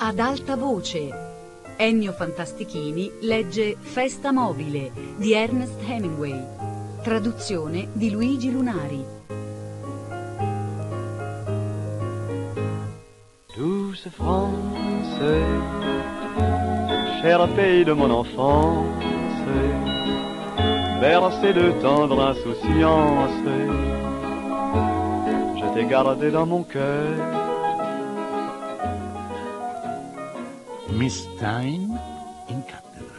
ad alta voce. Ennio Fantastichini legge Festa mobile di Ernest Hemingway. Traduzione di Luigi Lunari. Douce France, cher pays de mon enfance, bercé de tendre insouciance, je t'ai gardé dans mon cœur. Miss Time in cattedra.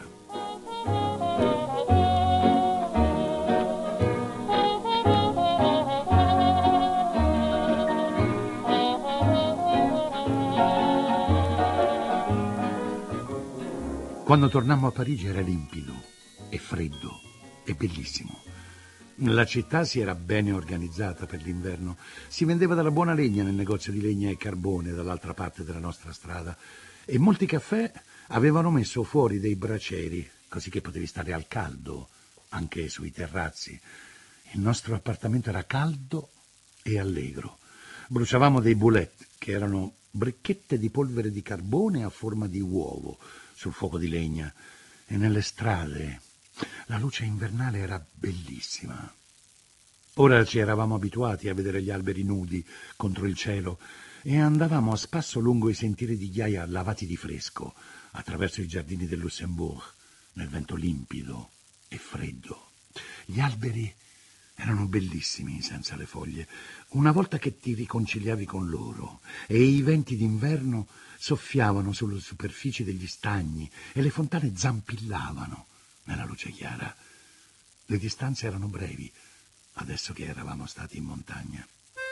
Quando tornammo a Parigi era limpido e freddo e bellissimo. La città si era bene organizzata per l'inverno. Si vendeva della buona legna nel negozio di legna e carbone dall'altra parte della nostra strada e molti caffè avevano messo fuori dei bracieri, così che potevi stare al caldo anche sui terrazzi. Il nostro appartamento era caldo e allegro. Bruciavamo dei boulettes, che erano bricchette di polvere di carbone a forma di uovo, sul fuoco di legna, e nelle strade la luce invernale era bellissima. Ora ci eravamo abituati a vedere gli alberi nudi contro il cielo e andavamo a spasso lungo i sentieri di ghiaia lavati di fresco, attraverso i giardini del Luxembourg, nel vento limpido e freddo. Gli alberi erano bellissimi senza le foglie, una volta che ti riconciliavi con loro, e i venti d'inverno soffiavano sulle superfici degli stagni e le fontane zampillavano nella luce chiara. Le distanze erano brevi, adesso che eravamo stati in montagna.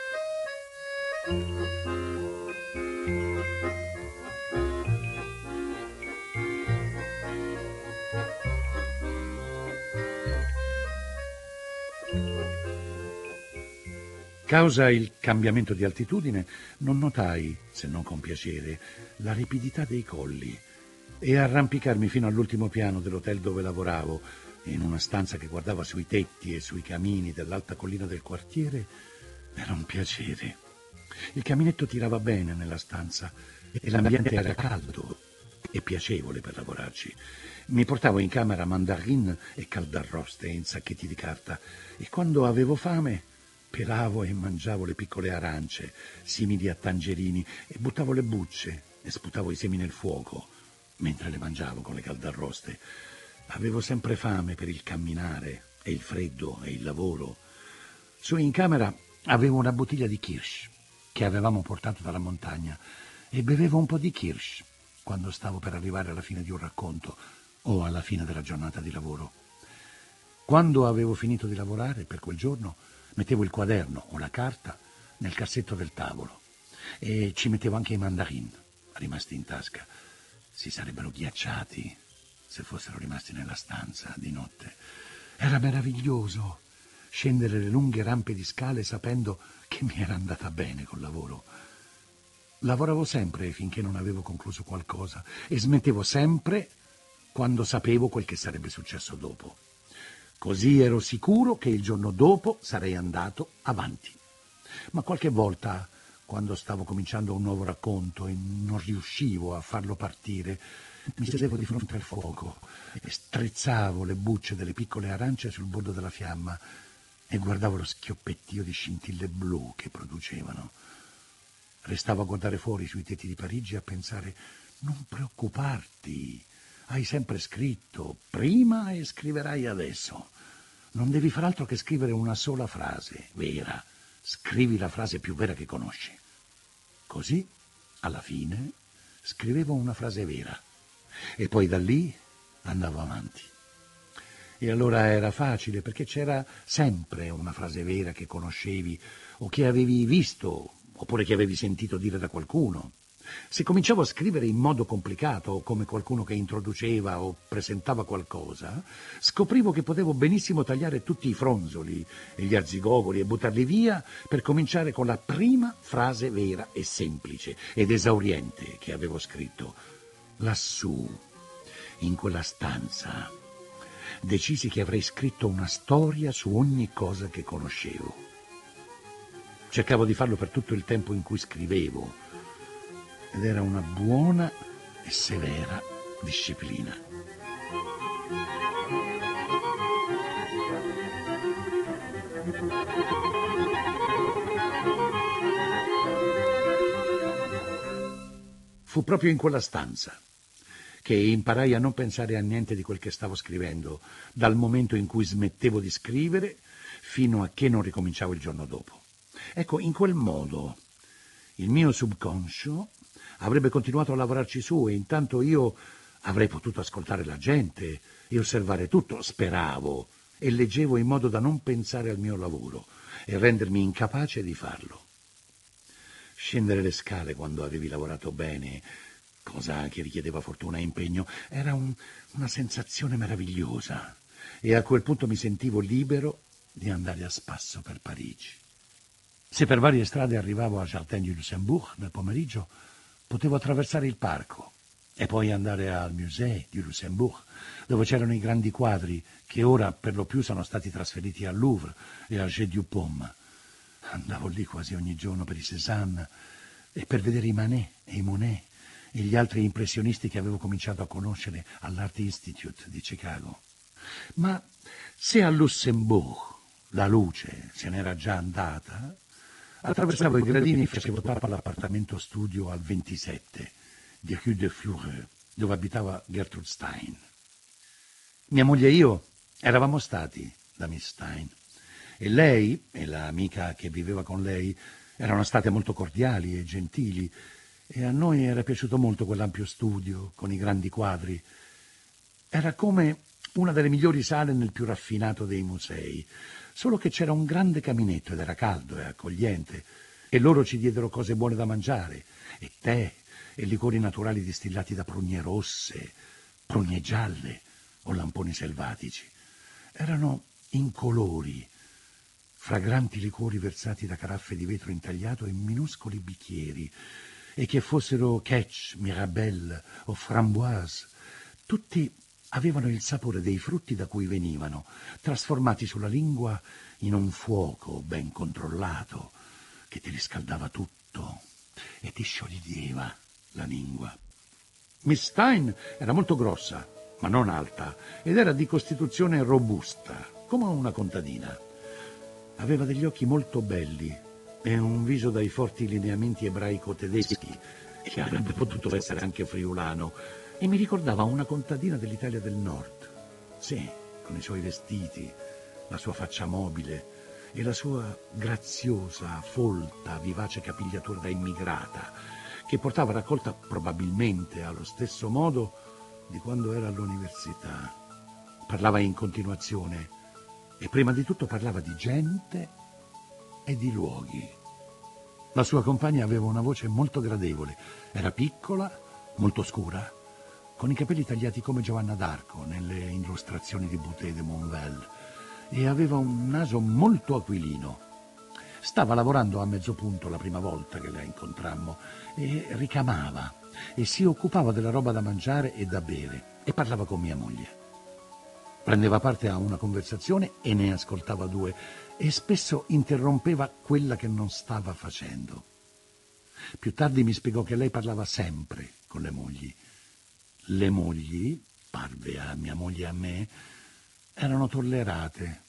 Causa il cambiamento di altitudine, non notai, se non con piacere, la ripidità dei colli, e arrampicarmi fino all'ultimo piano dell'hotel dove lavoravo, in una stanza che guardava sui tetti e sui camini dell'alta collina del quartiere, era un piacere. Il caminetto tirava bene nella stanza e l'ambiente era caldo e piacevole per lavorarci. Mi portavo in camera mandarine e caldarroste in sacchetti di carta e quando avevo fame pelavo e mangiavo le piccole arance, simili a tangerini, e buttavo le bucce e sputavo i semi nel fuoco mentre le mangiavo con le caldarroste. Avevo sempre fame per il camminare e il freddo e il lavoro. Su in camera avevo una bottiglia di kirsch che avevamo portato dalla montagna e bevevo un po' di kirsch quando stavo per arrivare alla fine di un racconto o alla fine della giornata di lavoro. Quando avevo finito di lavorare per quel giorno, mettevo il quaderno o la carta nel cassetto del tavolo e ci mettevo anche i mandarin rimasti in tasca. Si sarebbero ghiacciati se fossero rimasti nella stanza di notte. Era meraviglioso scendere le lunghe rampe di scale sapendo che mi era andata bene col lavoro. Lavoravo sempre finché non avevo concluso qualcosa e smettevo sempre quando sapevo quel che sarebbe successo dopo. Così ero sicuro che il giorno dopo sarei andato avanti. Ma qualche volta, quando stavo cominciando un nuovo racconto e non riuscivo a farlo partire, mi sedevo di fronte al fuoco e strizzavo le bucce delle piccole arance sul bordo della fiamma e guardavo lo schioppettio di scintille blu che producevano. Restavo a guardare fuori sui tetti di Parigi e a pensare: non preoccuparti, hai sempre scritto prima e scriverai adesso. Non devi far altro che scrivere una sola frase vera. Scrivi la frase più vera che conosci. Così, alla fine, scrivevo una frase vera e poi da lì andavo avanti. E allora era facile, perché c'era sempre una frase vera che conoscevi o che avevi visto oppure che avevi sentito dire da qualcuno. Se cominciavo a scrivere in modo complicato, o come qualcuno che introduceva o presentava qualcosa, scoprivo che potevo benissimo tagliare tutti i fronzoli e gli arzigogoli e buttarli via per cominciare con la prima frase vera e semplice ed esauriente che avevo scritto. Lassù, in quella stanza, decisi che avrei scritto una storia su ogni cosa che conoscevo. Cercavo di farlo per tutto il tempo in cui scrivevo, ed era una buona e severa disciplina. Fu proprio in quella stanza che imparai a non pensare a niente di quel che stavo scrivendo, dal momento in cui smettevo di scrivere fino a che non ricominciavo il giorno dopo. Ecco, in quel modo il mio subconscio avrebbe continuato a lavorarci su e intanto io avrei potuto ascoltare la gente e osservare tutto, speravo, e leggevo in modo da non pensare al mio lavoro e rendermi incapace di farlo. Scendere le scale quando avevi lavorato bene, cosa che richiedeva fortuna e impegno, era una sensazione meravigliosa e a quel punto mi sentivo libero di andare a spasso per Parigi. Se per varie strade arrivavo a Jardin du Luxembourg nel pomeriggio, potevo attraversare il parco e poi andare al Musée du Luxembourg, dove c'erano i grandi quadri che ora per lo più sono stati trasferiti al Louvre e al Jeu du Paume. Andavo lì quasi ogni giorno per i Cézanne e per vedere i Manet e i Monet e gli altri impressionisti che avevo cominciato a conoscere all'Art Institute di Chicago. Ma se a Lussemburg la luce se n'era già andata, attraversavo i gradini e facevo tappa all'appartamento studio al 27 di Rue de Fleureux, dove abitava Gertrude Stein. Mia moglie e io eravamo stati da Miss Stein e lei e l'amica che viveva con lei erano state molto cordiali e gentili e a noi era piaciuto molto quell'ampio studio con i grandi quadri. Era come una delle migliori sale nel più raffinato dei musei, solo che c'era un grande caminetto ed era caldo e accogliente e loro ci diedero cose buone da mangiare e tè e liquori naturali distillati da prugne rosse, prugne gialle o lamponi selvatici. Erano incolori, fragranti liquori versati da caraffe di vetro intagliato in minuscoli bicchieri, e che fossero Ketch, Mirabelle o Framboise, tutti avevano il sapore dei frutti da cui venivano, trasformati sulla lingua in un fuoco ben controllato che ti riscaldava tutto e ti scioglieva la lingua. Miss Stein era molto grossa, ma non alta, ed era di costituzione robusta, come una contadina. Aveva degli occhi molto belli e un viso dai forti lineamenti ebraico-tedeschi, che avrebbe potuto essere anche friulano, e mi ricordava una contadina dell'Italia del Nord. Sì, con i suoi vestiti, la sua faccia mobile e la sua graziosa, folta, vivace capigliatura da immigrata, che portava raccolta probabilmente allo stesso modo di quando era all'università. Parlava in continuazione e prima di tutto parlava di gente e di luoghi. La sua compagna aveva una voce molto gradevole, era piccola, molto scura, con i capelli tagliati come Giovanna d'Arco nelle illustrazioni di Boutet de Monvel, e aveva un naso molto aquilino. Stava lavorando a mezzo punto la prima volta che la incontrammo e ricamava e si occupava della roba da mangiare e da bere e parlava con mia moglie. Prendeva parte a una conversazione e ne ascoltava due e spesso interrompeva quella che non stava facendo. Più tardi mi spiegò che lei parlava sempre con le mogli. Le mogli, parve a mia moglie e a me, erano tollerate.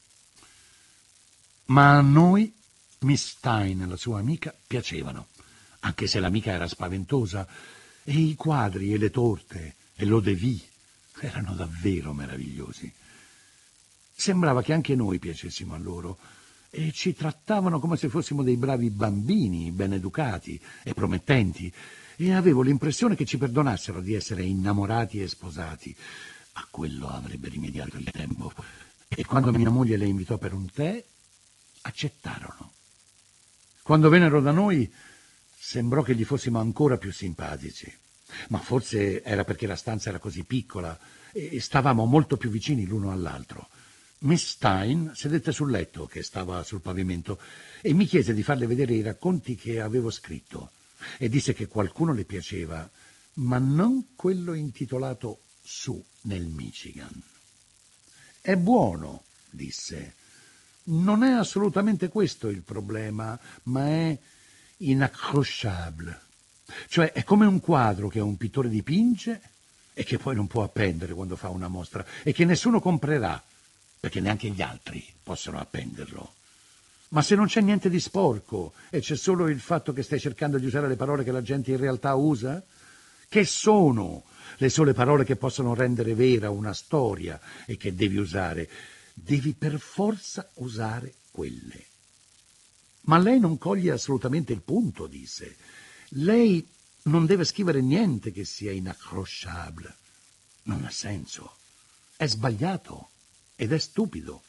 Ma a noi Miss Stein e la sua amica piacevano, anche se l'amica era spaventosa, e i quadri e le torte e l'eau de vie erano davvero meravigliosi. Sembrava che anche noi piacessimo a loro e ci trattavano come se fossimo dei bravi bambini, ben educati e promettenti, e avevo l'impressione che ci perdonassero di essere innamorati e sposati. A quello avrebbe rimediato il tempo. E quando mia moglie le invitò per un tè, accettarono. Quando vennero da noi, sembrò che gli fossimo ancora più simpatici. Ma forse era perché la stanza era così piccola e stavamo molto più vicini l'uno all'altro. Miss Stein sedette sul letto che stava sul pavimento e mi chiese di farle vedere i racconti che avevo scritto e disse che qualcuno le piaceva, ma non quello intitolato Su nel Michigan. È buono, disse. Non è assolutamente questo il problema, ma è inaccrochable. Cioè è come un quadro che un pittore dipinge e che poi non può appendere quando fa una mostra e che nessuno comprerà, perché neanche gli altri possono appenderlo. Ma se non c'è niente di sporco e c'è solo il fatto che stai cercando di usare le parole che la gente in realtà usa, che sono le sole parole che possono rendere vera una storia e che devi usare, devi per forza usare quelle. Ma lei non coglie assolutamente il punto, disse. Lei non deve scrivere niente che sia inaccrochable. Non ha senso. È sbagliato ed è stupido.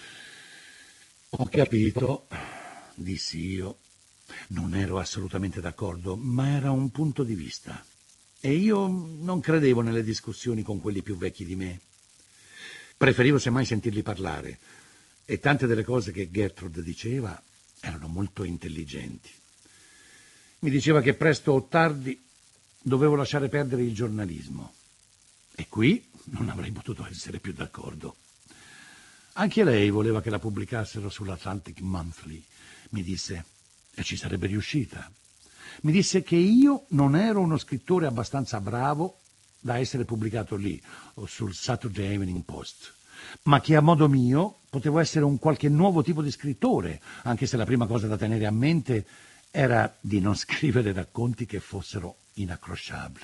Ho capito, dissi io. Non ero assolutamente d'accordo, ma era un punto di vista. E io non credevo nelle discussioni con quelli più vecchi di me. Preferivo semmai sentirli parlare. E tante delle cose che Gertrude diceva erano molto intelligenti. Mi diceva che presto o tardi dovevo lasciare perdere il giornalismo. E qui non avrei potuto essere più d'accordo. Anche lei voleva che la pubblicassero sull'Atlantic Monthly, mi disse, e ci sarebbe riuscita. Mi disse che io non ero uno scrittore abbastanza bravo da essere pubblicato lì, o sul Saturday Evening Post, ma che a modo mio potevo essere un qualche nuovo tipo di scrittore, anche se la prima cosa da tenere a mente era di non scrivere racconti che fossero inaccrochable.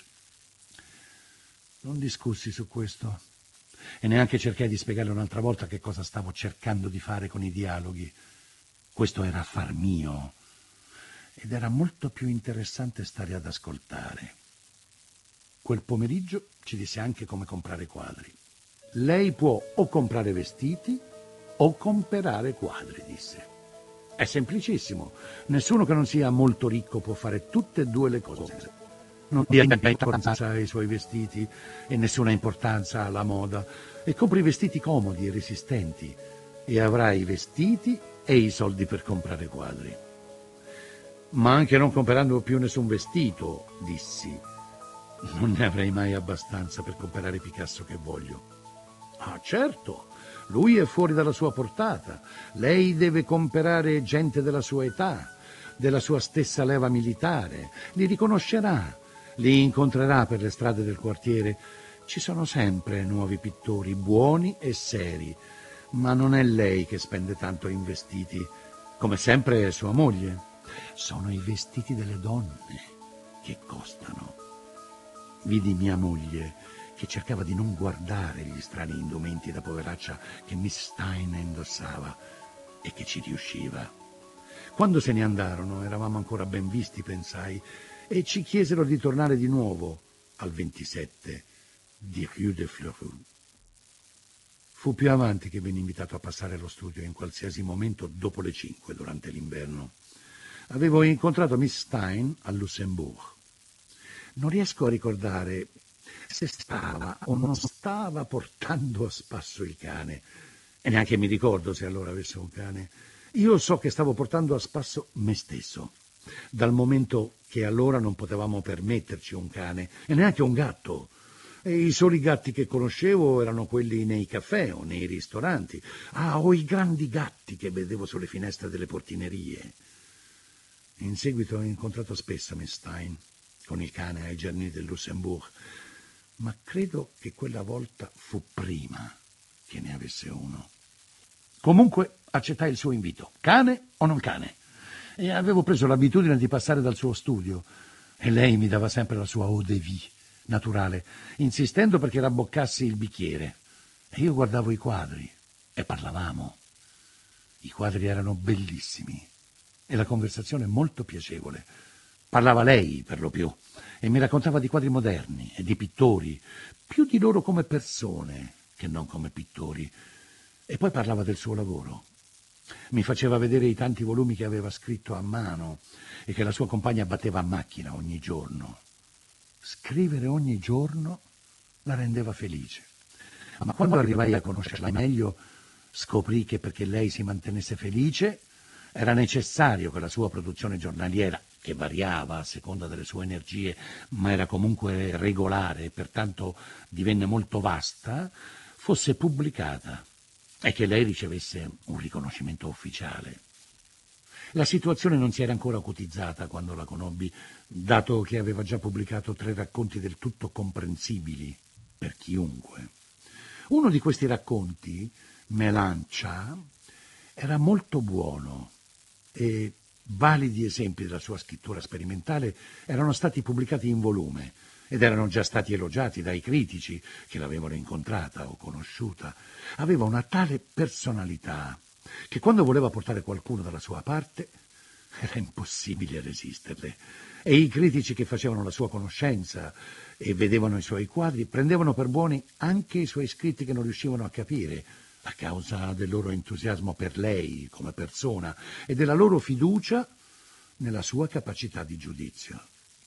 Non discussi su questo e neanche cercai di spiegarle un'altra volta che cosa stavo cercando di fare con i dialoghi. Questo era affar mio ed era molto più interessante stare ad ascoltare. Quel pomeriggio ci disse anche come comprare quadri. Lei può o comprare vestiti o comprare quadri, disse. È semplicissimo. Nessuno che non sia molto ricco può fare tutte e due le cose. Non dia importanza ai suoi vestiti e nessuna importanza alla moda. E compri vestiti comodi e resistenti e avrai i vestiti e i soldi per comprare quadri. Ma anche non comprando più nessun vestito, dissi, non ne avrei mai abbastanza per comprare Picasso che voglio. Ah, certo, lui è fuori dalla sua portata. Lei deve comprare gente della sua età, della sua stessa leva militare. Li riconoscerà, li incontrerà per le strade del quartiere. Ci sono sempre nuovi pittori, buoni e seri, ma non è lei che spende tanto in vestiti, come sempre è sua moglie. Sono i vestiti delle donne che costano. Vidi mia moglie che cercava di non guardare gli strani indumenti da poveraccia che Miss Stein indossava e che ci riusciva. Quando se ne andarono eravamo ancora ben visti, pensai, e ci chiesero di tornare di nuovo al 27 di Rue de Fleurus. Fu più avanti che venne invitato a passare allo studio in qualsiasi momento dopo le 5 durante l'inverno. Avevo incontrato Miss Stein a Lussembourg. Non riesco a ricordare se stava o non stava portando a spasso il cane, e neanche mi ricordo se allora avesse un cane. Io so che stavo portando a spasso me stesso, dal momento che allora non potevamo permetterci un cane e neanche un gatto. E i soli gatti che conoscevo erano quelli nei caffè o nei ristoranti. Ah, o i grandi gatti che vedevo sulle finestre delle portinerie. In seguito ho incontrato spesso Miss Stein con il cane ai giardini del Lussembourg, ma credo che quella volta fu prima che ne avesse uno. Comunque accettai il suo invito, cane o non cane, e avevo preso l'abitudine di passare dal suo studio e lei mi dava sempre la sua eau de vie naturale, insistendo perché rabboccassi il bicchiere. E io guardavo i quadri e parlavamo. I quadri erano bellissimi e la conversazione molto piacevole. Parlava lei, per lo più, e mi raccontava di quadri moderni e di pittori, più di loro come persone che non come pittori. E poi parlava del suo lavoro. Mi faceva vedere i tanti volumi che aveva scritto a mano e che la sua compagna batteva a macchina ogni giorno. Scrivere ogni giorno la rendeva felice. Ma quando arrivai a conoscerla meglio, scoprì che perché lei si mantenesse felice era necessario che la sua produzione giornaliera, che variava a seconda delle sue energie, ma era comunque regolare e pertanto divenne molto vasta, fosse pubblicata e che lei ricevesse un riconoscimento ufficiale. La situazione non si era ancora acutizzata quando la conobbi, dato che aveva già pubblicato 3 racconti del tutto comprensibili per chiunque. Uno di questi racconti, Melancia, era molto buono e validi esempi della sua scrittura sperimentale erano stati pubblicati in volume ed erano già stati elogiati dai critici che l'avevano incontrata o conosciuta. Aveva una tale personalità che quando voleva portare qualcuno dalla sua parte era impossibile resisterle, e i critici che facevano la sua conoscenza e vedevano i suoi quadri prendevano per buoni anche i suoi scritti che non riuscivano a capire, a causa del loro entusiasmo per lei come persona e della loro fiducia nella sua capacità di giudizio.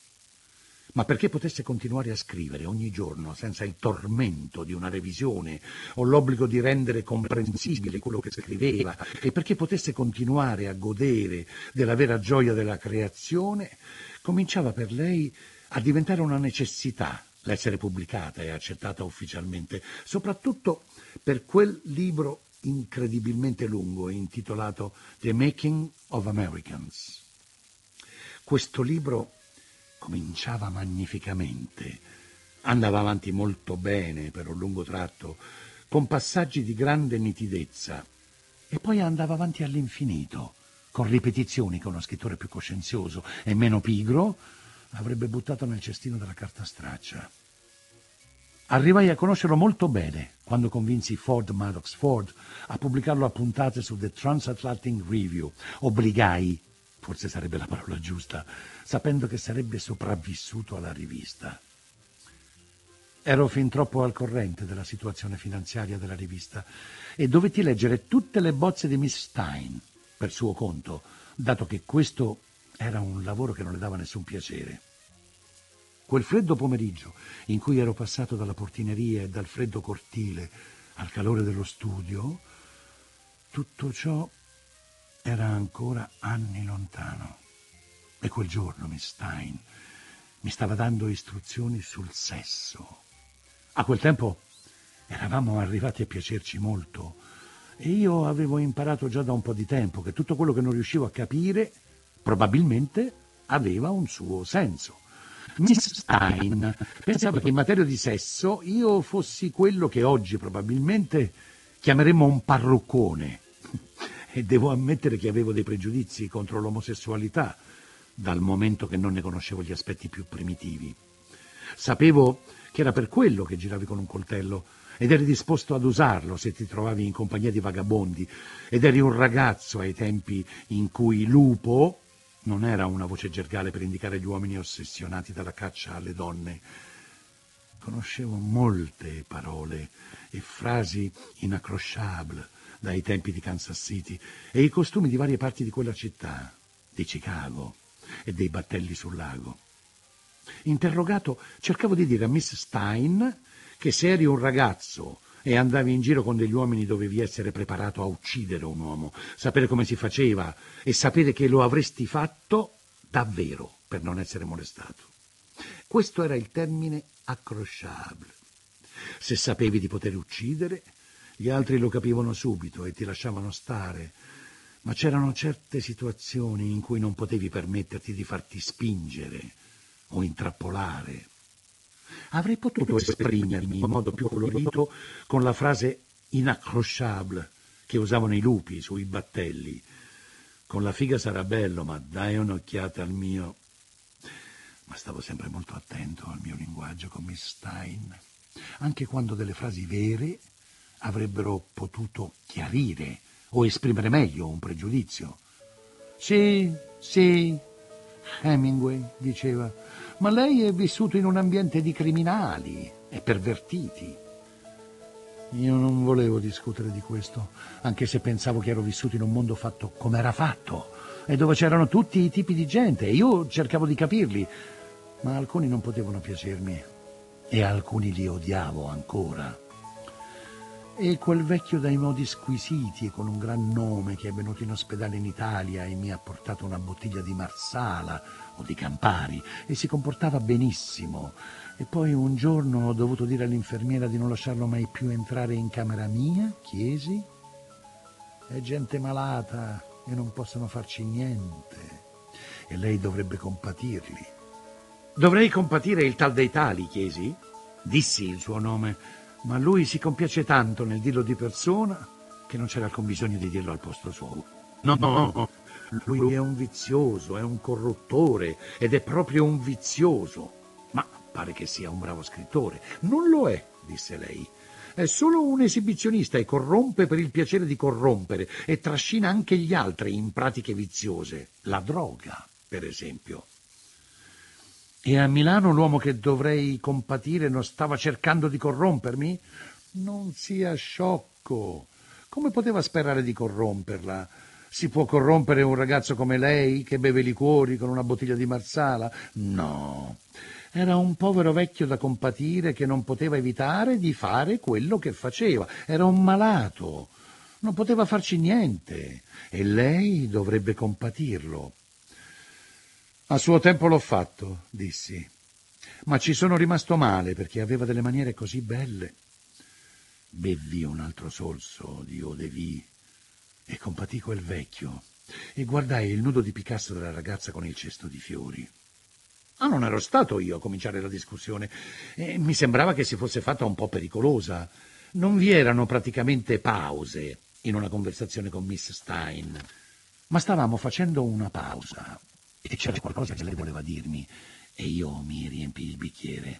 Ma perché potesse continuare a scrivere ogni giorno senza il tormento di una revisione o l'obbligo di rendere comprensibile quello che scriveva, e perché potesse continuare a godere della vera gioia della creazione, cominciava per lei a diventare una necessità l'essere pubblicata e accettata ufficialmente, soprattutto per quel libro incredibilmente lungo intitolato The Making of Americans. Questo libro cominciava magnificamente, andava avanti molto bene per un lungo tratto, con passaggi di grande nitidezza, e poi andava avanti all'infinito, con ripetizioni che uno scrittore più coscienzioso e meno pigro avrebbe buttato nel cestino della carta straccia. Arrivai a conoscerlo molto bene quando convinsi Ford Madox Ford a pubblicarlo a puntate su The Transatlantic Review. Obbligai, forse sarebbe la parola giusta, sapendo che sarebbe sopravvissuto alla rivista. Ero fin troppo al corrente della situazione finanziaria della rivista e dovetti leggere tutte le bozze di Miss Stein per suo conto, dato che questo era un lavoro che non le dava nessun piacere. Quel freddo pomeriggio in cui ero passato dalla portineria e dal freddo cortile al calore dello studio, tutto ciò era ancora anni lontano. E quel giorno Miss Stein mi stava dando istruzioni sul sesso. A quel tempo eravamo arrivati a piacerci molto e io avevo imparato già da un po' di tempo che tutto quello che non riuscivo a capire probabilmente aveva un suo senso. Miss Stein pensava che in materia di sesso io fossi quello che oggi probabilmente chiameremmo un parruccone, e devo ammettere che avevo dei pregiudizi contro l'omosessualità, dal momento che non ne conoscevo gli aspetti più primitivi. Sapevo che era per quello che giravi con un coltello ed eri disposto ad usarlo se ti trovavi in compagnia di vagabondi, ed eri un ragazzo ai tempi in cui lupo non era una voce gergale per indicare gli uomini ossessionati dalla caccia alle donne. Conoscevo molte parole e frasi inaccrochable dai tempi di Kansas City e i costumi di varie parti di quella città, di Chicago e dei battelli sul lago. Interrogato, cercavo di dire a Miss Stein che se eri un ragazzo e andavi in giro con degli uomini dovevi essere preparato a uccidere un uomo, sapere come si faceva e sapere che lo avresti fatto davvero per non essere molestato. Questo era il termine accrochable. Se sapevi di poter uccidere, gli altri lo capivano subito e ti lasciavano stare, ma c'erano certe situazioni in cui non potevi permetterti di farti spingere o intrappolare. Avrei potuto esprimermi in modo più colorito con la frase inaccrochable che usavano i lupi sui battelli. Con la figa sarà bello, ma dai un'occhiata al mio. Ma stavo sempre molto attento al mio linguaggio con Miss Stein, anche quando delle frasi vere avrebbero potuto chiarire o esprimere meglio un pregiudizio. Sì, Hemingway diceva, ma lei è vissuto in un ambiente di criminali e pervertiti. Io non volevo discutere di questo, anche se pensavo che ero vissuto in un mondo fatto come era fatto e dove c'erano tutti i tipi di gente e io cercavo di capirli, ma alcuni non potevano piacermi e alcuni li odiavo ancora. E quel vecchio dai modi squisiti e con un gran nome che è venuto in ospedale in Italia e mi ha portato una bottiglia di Marsala o di Campari e si comportava benissimo. E poi un giorno ho dovuto dire all'infermiera di non lasciarlo mai più entrare in camera mia, chiesi. È gente malata, e non possono farci niente. E lei dovrebbe compatirli. Dovrei compatire il tal dei tali, chiesi. Dissi il suo nome, ma lui si compiace tanto nel dirlo di persona che non c'era alcun bisogno di dirlo al posto suo. No, lui è un vizioso, è un corruttore ed è proprio un vizioso. Ma pare che sia un bravo scrittore. Non lo è, disse lei. È solo un esibizionista e corrompe per il piacere di corrompere e trascina anche gli altri in pratiche viziose. La droga, per esempio. E a Milano l'uomo che dovrei compatire non stava cercando di corrompermi? Non sia sciocco. Come poteva sperare di corromperla? Si può corrompere un ragazzo come lei che beve liquori con una bottiglia di Marsala? No. Era un povero vecchio da compatire che non poteva evitare di fare quello che faceva. Era un malato. Non poteva farci niente. E lei dovrebbe compatirlo. A suo tempo l'ho fatto, dissi. Ma ci sono rimasto male perché aveva delle maniere così belle. Bevvi un altro sorso di eau de vie e compatii quel vecchio e guardai il nudo di Picasso della ragazza con il cesto di fiori. Ah, non ero stato io a cominciare la discussione. Mi sembrava che si fosse fatta un po' pericolosa. Non vi erano praticamente pause in una conversazione con Miss Stein, ma stavamo facendo una pausa e c'era qualcosa che lei voleva dirmi e io mi riempii il bicchiere.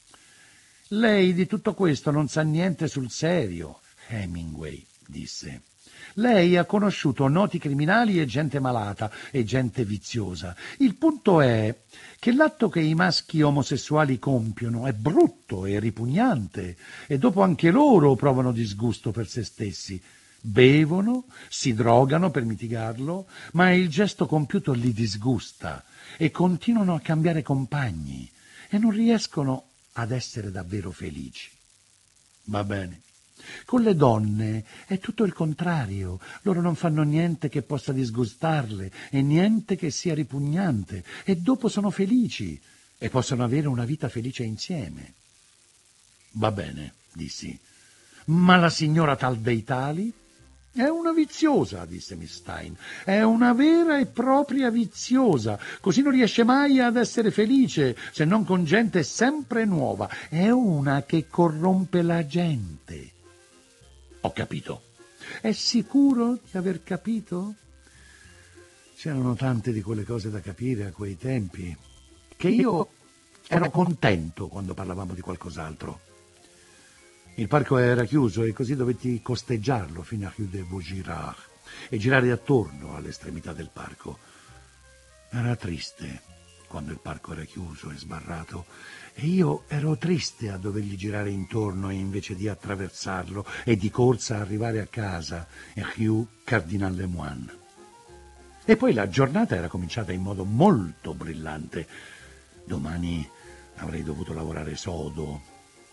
Lei di tutto questo non sa niente sul serio, Hemingway disse. Lei ha conosciuto noti criminali e gente malata e gente viziosa. Il punto è che l'atto che i maschi omosessuali compiono è brutto e ripugnante e dopo anche loro provano disgusto per se stessi. Bevono, si drogano per mitigarlo, ma il gesto compiuto li disgusta e continuano a cambiare compagni e non riescono ad essere davvero felici. Va bene. Con le donne è tutto il contrario. Loro non fanno niente che possa disgustarle e niente che sia ripugnante e dopo sono felici e possono avere una vita felice insieme. Va bene, dissi. Ma la signora tal dei tali? È una viziosa, disse Miss Stein. È una vera e propria viziosa. Così non riesce mai ad essere felice, se non con gente sempre nuova. È una che corrompe la gente. Ho capito. È sicuro di aver capito? C'erano tante di quelle cose da capire a quei tempi che io ero contento quando parlavamo di qualcos'altro. Il parco era chiuso e così dovetti costeggiarlo fino a Rue de Vaugirard e girare attorno all'estremità del parco. Era triste quando il parco era chiuso e sbarrato e io ero triste a dovergli girare intorno invece di attraversarlo e di corsa arrivare a casa in Rue Cardinal Lemoine. E poi la giornata era cominciata in modo molto brillante. Domani avrei dovuto lavorare sodo.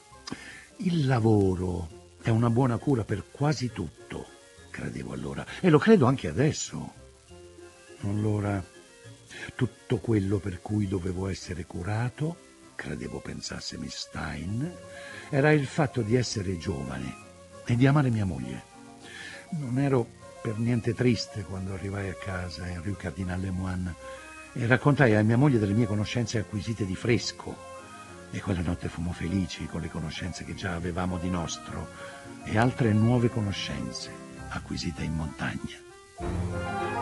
Il lavoro è una buona cura per quasi tutto, credevo allora, e lo credo anche adesso. Allora, tutto quello per cui dovevo essere curato, credevo pensasse Miss Stein, era il fatto di essere giovane e di amare mia moglie. Non ero per niente triste quando arrivai a casa in Rue Cardinal Lemoine e raccontai a mia moglie delle mie conoscenze acquisite di fresco. E quella notte fummo felici con le conoscenze che già avevamo di nostro e altre nuove conoscenze acquisite in montagna.